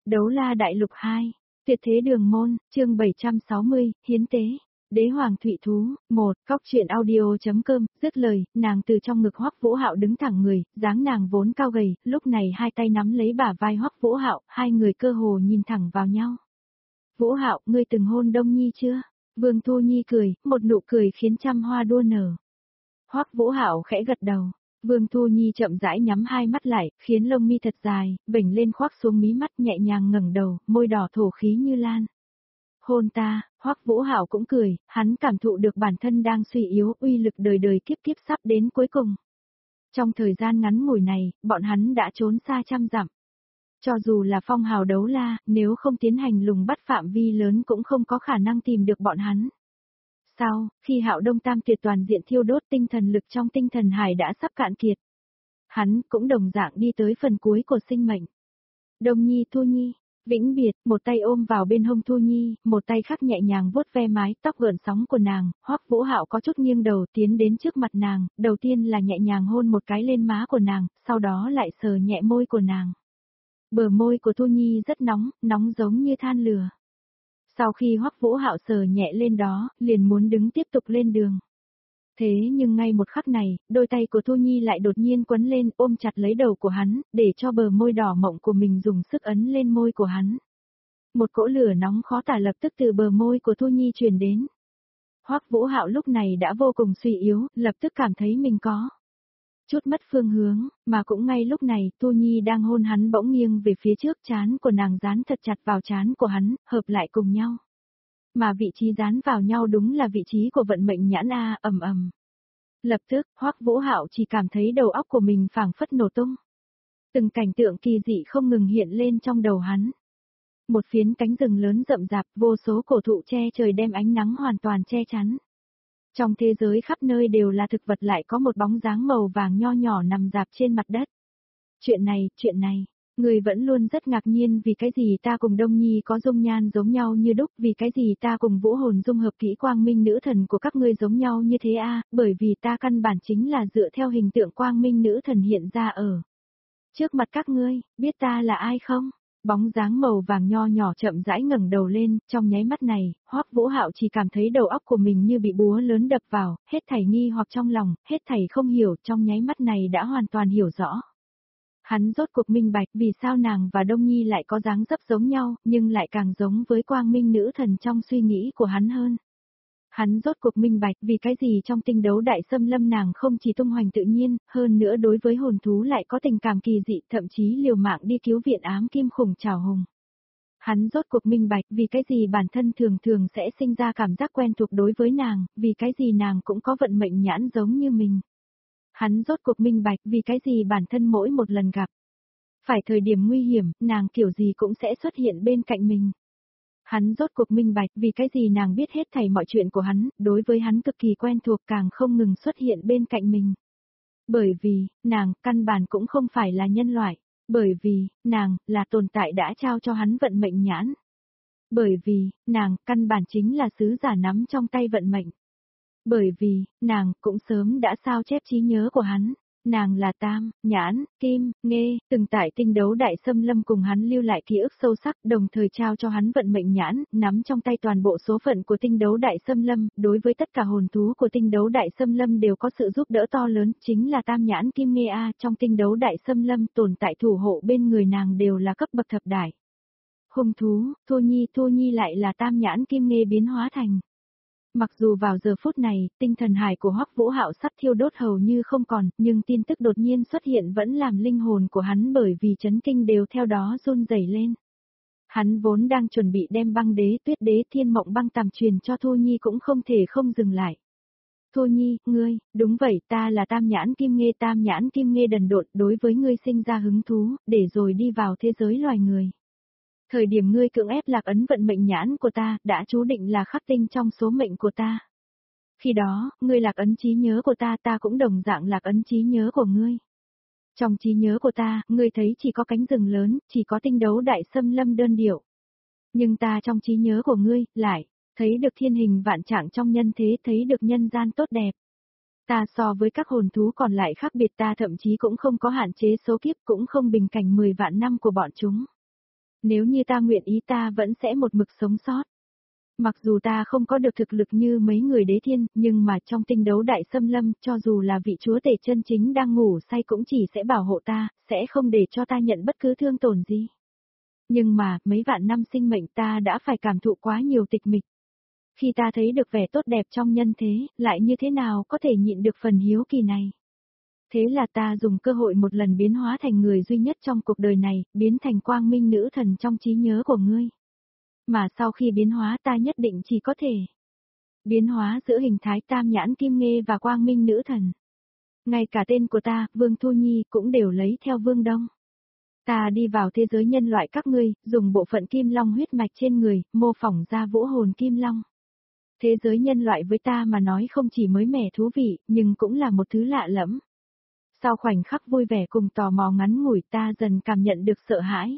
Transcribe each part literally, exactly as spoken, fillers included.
Đấu la đại lục hai, tuyệt thế đường môn, chương bảy trăm sáu mươi, hiến tế. Đế hoàng thụy thú, một, cóc truyện audio.com, dứt lời, nàng từ trong ngực Hoắc Vũ Hạo đứng thẳng người, dáng nàng vốn cao gầy, lúc này hai tay nắm lấy bả vai Hoắc Vũ Hạo, hai người cơ hồ nhìn thẳng vào nhau. Vũ Hạo, ngươi từng hôn Đông Nhi chưa? Vương Thu Nhi cười, một nụ cười khiến trăm hoa đua nở. Hoắc Vũ Hạo khẽ gật đầu. Vương Thu Nhi chậm rãi nhắm hai mắt lại, khiến lông mi thật dài, vểnh lên khoác xuống mí mắt, nhẹ nhàng ngẩng đầu, môi đỏ thổ khí như lan. Hôn ta, Hoắc Vũ Hạo cũng cười, hắn cảm thụ được bản thân đang suy yếu, uy lực đời đời kiếp kiếp sắp đến cuối cùng. Trong thời gian ngắn ngủi này, bọn hắn đã trốn xa trăm dặm. Cho dù là phong hào đấu la, nếu không tiến hành lùng bắt phạm vi lớn cũng không có khả năng tìm được bọn hắn. Sau, khi Hạo Đông Tam Tuyệt toàn diện thiêu đốt, tinh thần lực trong tinh thần hải đã sắp cạn kiệt. Hắn cũng đồng dạng đi tới phần cuối của sinh mệnh. Đông Nhi, Thu Nhi, vĩnh biệt, một tay ôm vào bên hông Thu Nhi, một tay khác nhẹ nhàng vuốt ve mái tóc gợn sóng của nàng. Hoắc Vũ Hạo có chút nghiêng đầu tiến đến trước mặt nàng, đầu tiên là nhẹ nhàng hôn một cái lên má của nàng, sau đó lại sờ nhẹ môi của nàng. Bờ môi của Thu Nhi rất nóng, nóng giống như than lửa. Sau khi Hoắc Vũ Hạo sờ nhẹ lên đó, liền muốn đứng tiếp tục lên đường. Thế nhưng ngay một khắc này, đôi tay của Thu Nhi lại đột nhiên quấn lên, ôm chặt lấy đầu của hắn, để cho bờ môi đỏ mọng của mình dùng sức ấn lên môi của hắn. Một cỗ lửa nóng khó tả lập tức từ bờ môi của Thu Nhi truyền đến. Hoắc Vũ Hạo lúc này đã vô cùng suy yếu, lập tức cảm thấy mình có chút mất phương hướng, mà cũng ngay lúc này, Thu Nhi đang hôn hắn bỗng nghiêng về phía trước, trán của nàng dán thật chặt vào trán của hắn, hợp lại cùng nhau. Mà vị trí dán vào nhau đúng là vị trí của vận mệnh nhãn a, ầm ầm. Lập tức, Hoắc Vũ Hạo chỉ cảm thấy đầu óc của mình phảng phất nổ tung. Từng cảnh tượng kỳ dị không ngừng hiện lên trong đầu hắn. Một phiến cánh rừng lớn rậm rạp, vô số cổ thụ che trời đem ánh nắng hoàn toàn che chắn. Trong thế giới khắp nơi đều là thực vật, lại có một bóng dáng màu vàng nho nhỏ nằm rạp trên mặt đất. Chuyện này, chuyện này, người vẫn luôn rất ngạc nhiên vì cái gì ta cùng Đông Nhi có dung nhan giống nhau như đúc, vì cái gì ta cùng vũ hồn dung hợp kỹ quang minh nữ thần của các ngươi giống nhau như thế a, bởi vì ta căn bản chính là dựa theo hình tượng quang minh nữ thần hiện ra ở trước mặt các ngươi, biết ta là ai không? Bóng dáng màu vàng nho nhỏ chậm rãi ngẩng đầu lên, trong nháy mắt này, Hoắc Vũ Hạo chỉ cảm thấy đầu óc của mình như bị búa lớn đập vào, hết thảy nghi hoặc trong lòng, hết thảy không hiểu, trong nháy mắt này đã hoàn toàn hiểu rõ. Hắn rốt cuộc minh bạch vì sao nàng và Đông Nhi lại có dáng dấp giống nhau, nhưng lại càng giống với quang minh nữ thần trong suy nghĩ của hắn hơn. Hắn rốt cuộc minh bạch vì cái gì trong tinh đấu đại xâm lâm nàng không chỉ tung hoành tự nhiên, hơn nữa đối với hồn thú lại có tình cảm kỳ dị, thậm chí liều mạng đi cứu viện ám kim khủng trảo hùng. Hắn rốt cuộc minh bạch vì cái gì bản thân thường thường sẽ sinh ra cảm giác quen thuộc đối với nàng, vì cái gì nàng cũng có vận mệnh nhãn giống như mình. Hắn rốt cuộc minh bạch vì cái gì bản thân mỗi một lần gặp phải thời điểm nguy hiểm, nàng kiểu gì cũng sẽ xuất hiện bên cạnh mình. Hắn rốt cuộc minh bạch vì cái gì nàng biết hết thảy mọi chuyện của hắn, đối với hắn cực kỳ quen thuộc, càng không ngừng xuất hiện bên cạnh mình. Bởi vì, nàng, căn bản cũng không phải là nhân loại. Bởi vì, nàng, là tồn tại đã trao cho hắn vận mệnh nhãn. Bởi vì, nàng, căn bản chính là sứ giả nắm trong tay vận mệnh. Bởi vì, nàng, cũng sớm đã sao chép trí nhớ của hắn. Nàng là Tam, Nhãn, Kim, Nghê, từng tại tinh đấu đại xâm lâm cùng hắn lưu lại ký ức sâu sắc, đồng thời trao cho hắn vận mệnh nhãn, nắm trong tay toàn bộ số phận của tinh đấu đại xâm lâm, đối với tất cả hồn thú của tinh đấu đại xâm lâm đều có sự giúp đỡ to lớn, chính là Tam Nhãn Kim Nghê A, trong tinh đấu đại xâm lâm tồn tại thủ hộ bên người nàng đều là cấp bậc thập đại. Hung thú, Thu Nhi, Thu Nhi lại là Tam Nhãn Kim Nghê biến hóa thành. Mặc dù vào giờ phút này, tinh thần hải của Hoắc Vũ Hạo sắp thiêu đốt hầu như không còn, nhưng tin tức đột nhiên xuất hiện vẫn làm linh hồn của hắn bởi vì chấn kinh đều theo đó run rẩy lên. Hắn vốn đang chuẩn bị đem băng đế, tuyết đế, thiên mộng băng tầm truyền cho Thu Nhi cũng không thể không dừng lại. Thu Nhi, ngươi, đúng vậy, ta là Tam Nhãn Kim Nghê, Tam Nhãn Kim Nghê đần độn, đối với ngươi sinh ra hứng thú, để rồi đi vào thế giới loài người. Thời điểm ngươi cưỡng ép lạc ấn vận mệnh nhãn của ta, đã chú định là khắc tinh trong số mệnh của ta. Khi đó, ngươi lạc ấn trí nhớ của ta, ta cũng đồng dạng lạc ấn trí nhớ của ngươi. Trong trí nhớ của ta, ngươi thấy chỉ có cánh rừng lớn, chỉ có tinh đấu đại xâm lâm đơn điệu. Nhưng ta trong trí nhớ của ngươi, lại, thấy được thiên hình vạn trạng trong nhân thế, thấy được nhân gian tốt đẹp. Ta so với các hồn thú còn lại khác biệt, ta thậm chí cũng không có hạn chế số kiếp, cũng không bình cảnh mười vạn năm của bọn chúng. Nếu như ta nguyện ý ta vẫn sẽ một mực sống sót. Mặc dù ta không có được thực lực như mấy người đế thiên, nhưng mà trong tinh đấu đại xâm lâm, cho dù là vị chúa tể chân chính đang ngủ say cũng chỉ sẽ bảo hộ ta, sẽ không để cho ta nhận bất cứ thương tổn gì. Nhưng mà, mấy vạn năm sinh mệnh ta đã phải cảm thụ quá nhiều tịch mịch. Khi ta thấy được vẻ tốt đẹp trong nhân thế, lại như thế nào có thể nhịn được phần hiếu kỳ này. Thế là ta dùng cơ hội một lần biến hóa thành người duy nhất trong cuộc đời này, biến thành quang minh nữ thần trong trí nhớ của ngươi. Mà sau khi biến hóa ta nhất định chỉ có thể biến hóa giữa hình thái tam nhãn kim nghê và quang minh nữ thần. Ngay cả tên của ta, Vương Thu Nhi, cũng đều lấy theo Vương Đông. Ta đi vào thế giới nhân loại các ngươi, dùng bộ phận kim long huyết mạch trên người, mô phỏng ra vũ hồn kim long. Thế giới nhân loại với ta mà nói không chỉ mới mẻ thú vị, nhưng cũng là một thứ lạ lẫm. Sau khoảnh khắc vui vẻ cùng tò mò ngắn ngủi ta dần cảm nhận được sợ hãi.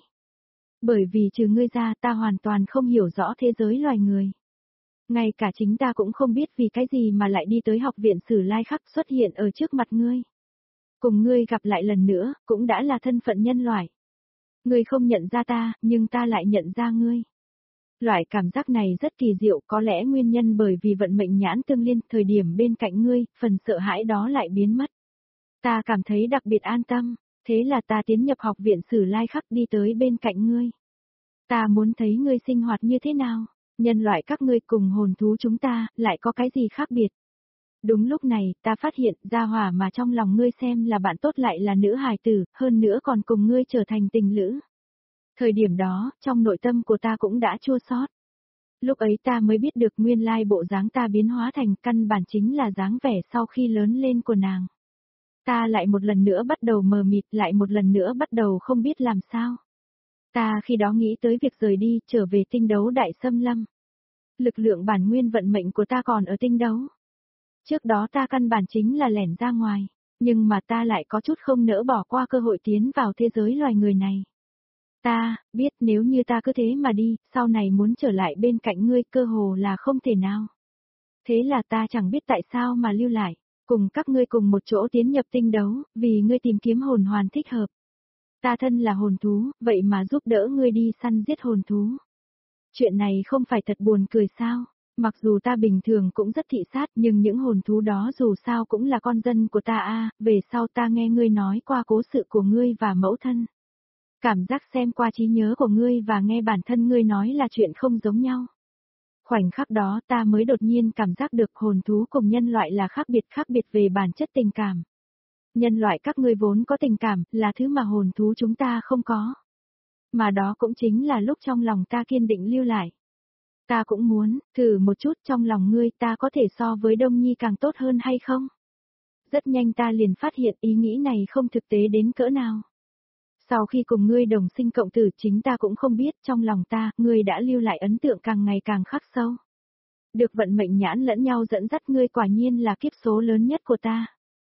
Bởi vì trừ ngươi ra ta hoàn toàn không hiểu rõ thế giới loài người. Ngay cả chính ta cũng không biết vì cái gì mà lại đi tới học viện Sử Lai Khắc xuất hiện ở trước mặt ngươi. Cùng ngươi gặp lại lần nữa, cũng đã là thân phận nhân loại. Ngươi không nhận ra ta, nhưng ta lại nhận ra ngươi. Loại cảm giác này rất kỳ diệu, có lẽ nguyên nhân bởi vì vận mệnh nhãn tương liên, thời điểm bên cạnh ngươi, phần sợ hãi đó lại biến mất. Ta cảm thấy đặc biệt an tâm, thế là ta tiến nhập học viện Sử Lai Khắc đi tới bên cạnh ngươi. Ta muốn thấy ngươi sinh hoạt như thế nào, nhân loại các ngươi cùng hồn thú chúng ta, lại có cái gì khác biệt. Đúng lúc này, ta phát hiện gia hỏa mà trong lòng ngươi xem là bạn tốt lại là nữ hài tử, hơn nữa còn cùng ngươi trở thành tình lữ. Thời điểm đó, trong nội tâm của ta cũng đã chua xót. Lúc ấy ta mới biết được nguyên lai bộ dáng ta biến hóa thành căn bản chính là dáng vẻ sau khi lớn lên của nàng. Ta lại một lần nữa bắt đầu mờ mịt, lại một lần nữa bắt đầu không biết làm sao. Ta khi đó nghĩ tới việc rời đi, trở về tinh đấu đại xâm lâm. Lực lượng bản nguyên vận mệnh của ta còn ở tinh đấu. Trước đó ta căn bản chính là lẻn ra ngoài, nhưng mà ta lại có chút không nỡ bỏ qua cơ hội tiến vào thế giới loài người này. Ta, biết nếu như ta cứ thế mà đi, sau này muốn trở lại bên cạnh ngươi cơ hồ là không thể nào. Thế là ta chẳng biết tại sao mà lưu lại, cùng các ngươi cùng một chỗ tiến nhập tinh đấu, vì ngươi tìm kiếm hồn hoàn thích hợp. Ta thân là hồn thú, vậy mà giúp đỡ ngươi đi săn giết hồn thú. Chuyện này không phải thật buồn cười sao? Mặc dù ta bình thường cũng rất thị sát nhưng những hồn thú đó dù sao cũng là con dân của ta a. Về sau ta nghe ngươi nói qua cố sự của ngươi và mẫu thân. Cảm giác xem qua trí nhớ của ngươi và nghe bản thân ngươi nói là chuyện không giống nhau. Khoảnh khắc đó ta mới đột nhiên cảm giác được hồn thú cùng nhân loại là khác biệt khác biệt về bản chất tình cảm. Nhân loại các ngươi vốn có tình cảm, là thứ mà hồn thú chúng ta không có. Mà đó cũng chính là lúc trong lòng ta kiên định lưu lại. Ta cũng muốn, thử một chút trong lòng ngươi ta có thể so với Đông Nhi càng tốt hơn hay không? Rất nhanh ta liền phát hiện ý nghĩ này không thực tế đến cỡ nào. Sau khi cùng ngươi đồng sinh cộng tử chính ta cũng không biết trong lòng ta, ngươi đã lưu lại ấn tượng càng ngày càng khắc sâu. Được vận mệnh nhãn lẫn nhau dẫn dắt ngươi quả nhiên là kiếp số lớn nhất của ta.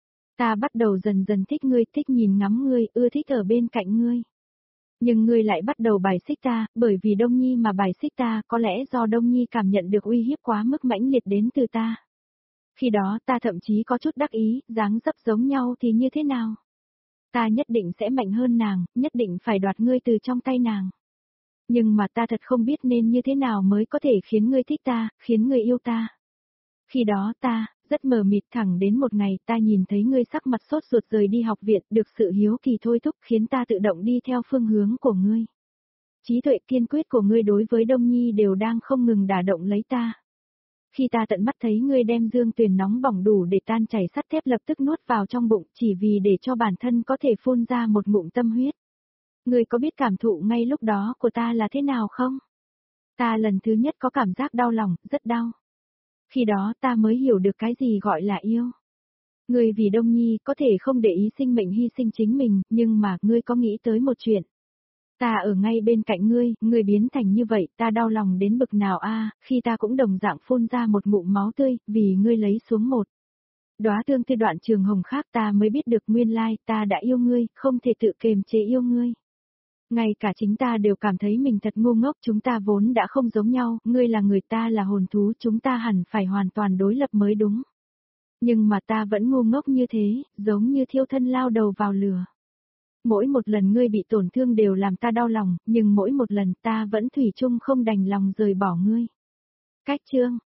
Ta bắt đầu dần dần thích ngươi, thích nhìn ngắm ngươi, ưa thích ở bên cạnh ngươi. Nhưng ngươi lại bắt đầu bài xích ta, bởi vì Đông Nhi mà bài xích ta, có lẽ do Đông Nhi cảm nhận được uy hiếp quá mức mãnh liệt đến từ ta. Khi đó ta thậm chí có chút đắc ý, dáng dấp giống nhau thì như thế nào? Ta nhất định sẽ mạnh hơn nàng, nhất định phải đoạt ngươi từ trong tay nàng. Nhưng mà ta thật không biết nên như thế nào mới có thể khiến ngươi thích ta, khiến ngươi yêu ta. Khi đó ta, rất mờ mịt thẳng đến một ngày ta nhìn thấy ngươi sắc mặt sốt ruột rời đi học viện, được sự hiếu kỳ thôi thúc khiến ta tự động đi theo phương hướng của ngươi. Trí tuệ kiên quyết của ngươi đối với Đông Nhi đều đang không ngừng đả động lấy ta. Khi ta tận mắt thấy ngươi đem dương tuyền nóng bỏng đủ để tan chảy sắt thép lập tức nuốt vào trong bụng chỉ vì để cho bản thân có thể phun ra một ngụm tâm huyết. Ngươi có biết cảm thụ ngay lúc đó của ta là thế nào không? Ta lần thứ nhất có cảm giác đau lòng, rất đau. Khi đó ta mới hiểu được cái gì gọi là yêu. Ngươi vì Đông Nhi có thể không để ý sinh mệnh hy sinh chính mình, nhưng mà ngươi có nghĩ tới một chuyện. Ta ở ngay bên cạnh ngươi, ngươi biến thành như vậy, ta đau lòng đến bực nào a, khi ta cũng đồng dạng phun ra một ngụm máu tươi, vì ngươi lấy xuống một đóa tương tư đoạn trường hồng khác ta mới biết được nguyên lai, ta đã yêu ngươi, không thể tự kiềm chế yêu ngươi. Ngay cả chính ta đều cảm thấy mình thật ngu ngốc, chúng ta vốn đã không giống nhau, ngươi là người ta là hồn thú, chúng ta hẳn phải hoàn toàn đối lập mới đúng. Nhưng mà ta vẫn ngu ngốc như thế, giống như thiêu thân lao đầu vào lửa. Mỗi một lần ngươi bị tổn thương đều làm ta đau lòng, nhưng mỗi một lần ta vẫn thủy chung không đành lòng rời bỏ ngươi. Cách chương,